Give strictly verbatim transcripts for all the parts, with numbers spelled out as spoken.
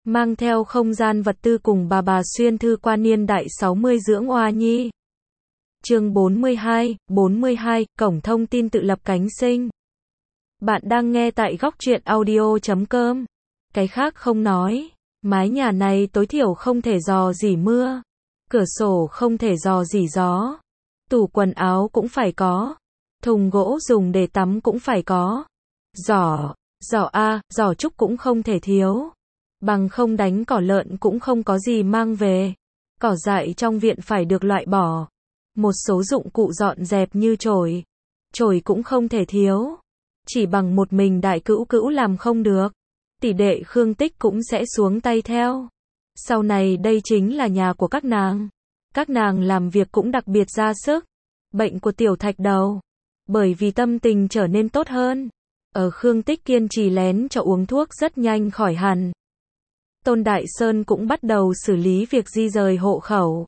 mang theo không gian vật tư cùng bà bà xuyên thư qua niên đại sáu mươi dưỡng oa nhi. Chương bốn mươi hai, bốn mươi hai, cổng thông tin tự lập cánh sinh. Bạn đang nghe tại góc truyện audio chấm com. Cái khác không nói, mái nhà này tối thiểu không thể rò rỉ mưa, cửa sổ không thể rò rỉ gió, tủ quần áo cũng phải có, thùng gỗ dùng để tắm cũng phải có, giỏ, giỏ A, giỏ trúc cũng không thể thiếu, bằng không đánh cỏ lợn cũng không có gì mang về, cỏ dại trong viện phải được loại bỏ, một số dụng cụ dọn dẹp như chổi, chổi cũng không thể thiếu, chỉ bằng một mình đại cữu cữu làm không được, tỷ đệ Khương Tích cũng sẽ xuống tay theo. Sau này đây chính là nhà của các nàng. Các nàng làm việc cũng đặc biệt ra sức. Bệnh của tiểu thạch đầu, bởi vì tâm tình trở nên tốt hơn. Ở Khương Tích kiên trì lén cho uống thuốc rất nhanh khỏi hẳn. Tôn Đại Sơn cũng bắt đầu xử lý việc di rời hộ khẩu.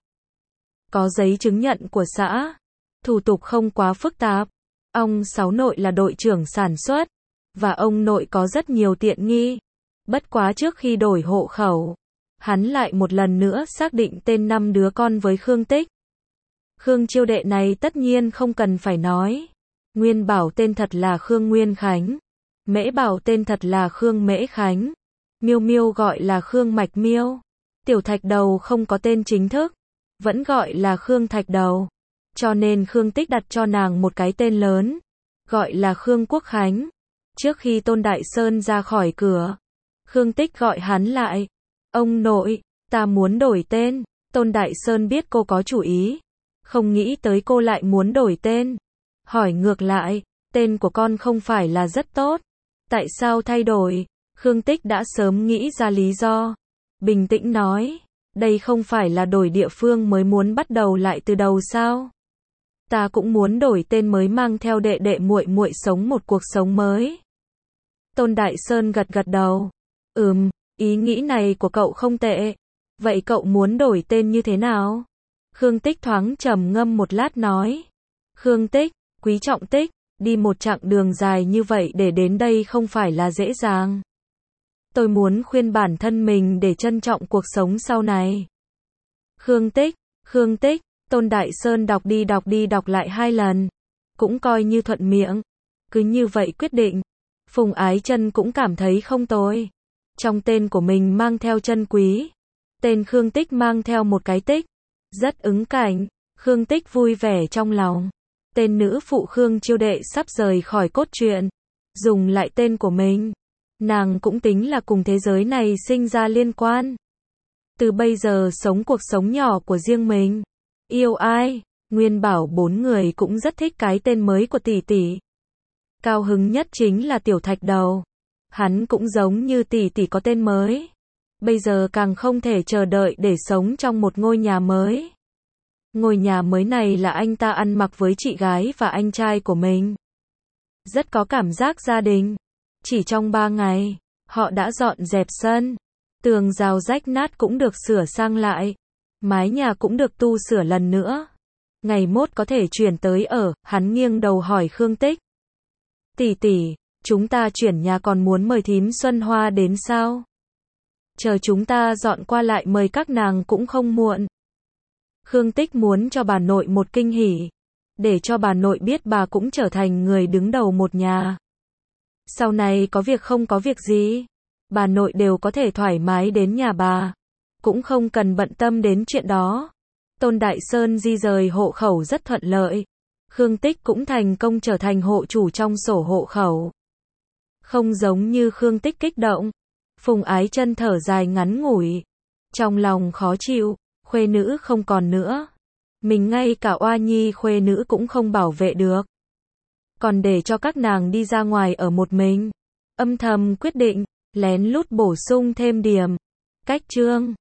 Có giấy chứng nhận của xã. Thủ tục không quá phức tạp. Ông Sáu nội là đội trưởng sản xuất. Và ông nội có rất nhiều tiện nghi. Bất quá trước khi đổi hộ khẩu, hắn lại một lần nữa xác định tên năm đứa con với Khương Tích. Khương Chiêu đệ này tất nhiên không cần phải nói. Nguyên Bảo tên thật là Khương Nguyên Khánh. Mễ Bảo tên thật là Khương Mễ Khánh. Miêu Miêu gọi là Khương Mạch Miêu. Tiểu Thạch Đầu không có tên chính thức, vẫn gọi là Khương Thạch Đầu. Cho nên Khương Tích đặt cho nàng một cái tên lớn, gọi là Khương Quốc Khánh. Trước khi Tôn Đại Sơn ra khỏi cửa, Khương Tích gọi hắn lại. Ông nội, ta muốn đổi tên. Tôn Đại Sơn biết cô có chủ ý. Không nghĩ tới cô lại muốn đổi tên. Hỏi ngược lại, tên của con không phải là rất tốt. Tại sao thay đổi? Khương Tích đã sớm nghĩ ra lý do. Bình tĩnh nói, đây không phải là đổi địa phương mới muốn bắt đầu lại từ đầu sao? Ta cũng muốn đổi tên mới mang theo đệ đệ muội muội sống một cuộc sống mới. Tôn Đại Sơn gật gật đầu. Ừm, ý nghĩ này của cậu không tệ. Vậy cậu muốn đổi tên như thế nào? Khương Tích thoáng trầm ngâm một lát nói. Khương Tích, Quý Trọng Tích, đi một chặng đường dài như vậy để đến đây không phải là dễ dàng. Tôi muốn khuyên bản thân mình để trân trọng cuộc sống sau này. Khương Tích, Khương Tích, Tôn Đại Sơn đọc đi đọc đi đọc lại hai lần. Cũng coi như thuận miệng. Cứ như vậy quyết định. Phùng Ái Chân cũng cảm thấy không tồi. Trong tên của mình mang theo chân quý. Tên Khương Tích mang theo một cái tích. Rất ứng cảnh. Khương Tích vui vẻ trong lòng. Tên nữ phụ Khương Chiêu đệ sắp rời khỏi cốt truyện. Dùng lại tên của mình. Nàng cũng tính là cùng thế giới này sinh ra liên quan. Từ bây giờ sống cuộc sống nhỏ của riêng mình. Yêu ai? Nguyên Bảo bốn người cũng rất thích cái tên mới của tỷ tỷ. Cao hứng nhất chính là Tiểu Thạch Đầu. Hắn cũng giống như tỷ tỷ có tên mới. Bây giờ càng không thể chờ đợi để sống trong một ngôi nhà mới. Ngôi nhà mới này là anh ta ăn mặc với chị gái và anh trai của mình. Rất có cảm giác gia đình. Chỉ trong ba ngày, họ đã dọn dẹp sân. Tường rào rách nát cũng được sửa sang lại. Mái nhà cũng được tu sửa lần nữa. Ngày mốt có thể chuyển tới ở, hắn nghiêng đầu hỏi Khương Tích. Tỷ tỷ, chúng ta chuyển nhà còn muốn mời thím Xuân Hoa đến sao? Chờ chúng ta dọn qua lại mời các nàng cũng không muộn. Khương Tích muốn cho bà nội một kinh hỉ. Để cho bà nội biết bà cũng trở thành người đứng đầu một nhà. Sau này có việc không có việc gì, bà nội đều có thể thoải mái đến nhà bà. Cũng không cần bận tâm đến chuyện đó. Tôn Đại Sơn di rời hộ khẩu rất thuận lợi. Khương Tích cũng thành công trở thành hộ chủ trong sổ hộ khẩu. Không giống như Khương Tích kích động. Phùng Ái Chân thở dài ngắn ngủi. Trong lòng khó chịu, khuê nữ không còn nữa. Mình ngay cả oa nhi khuê nữ cũng không bảo vệ được. Còn để cho các nàng đi ra ngoài ở một mình. Âm thầm quyết định, lén lút bổ sung thêm điểm. Cách chương.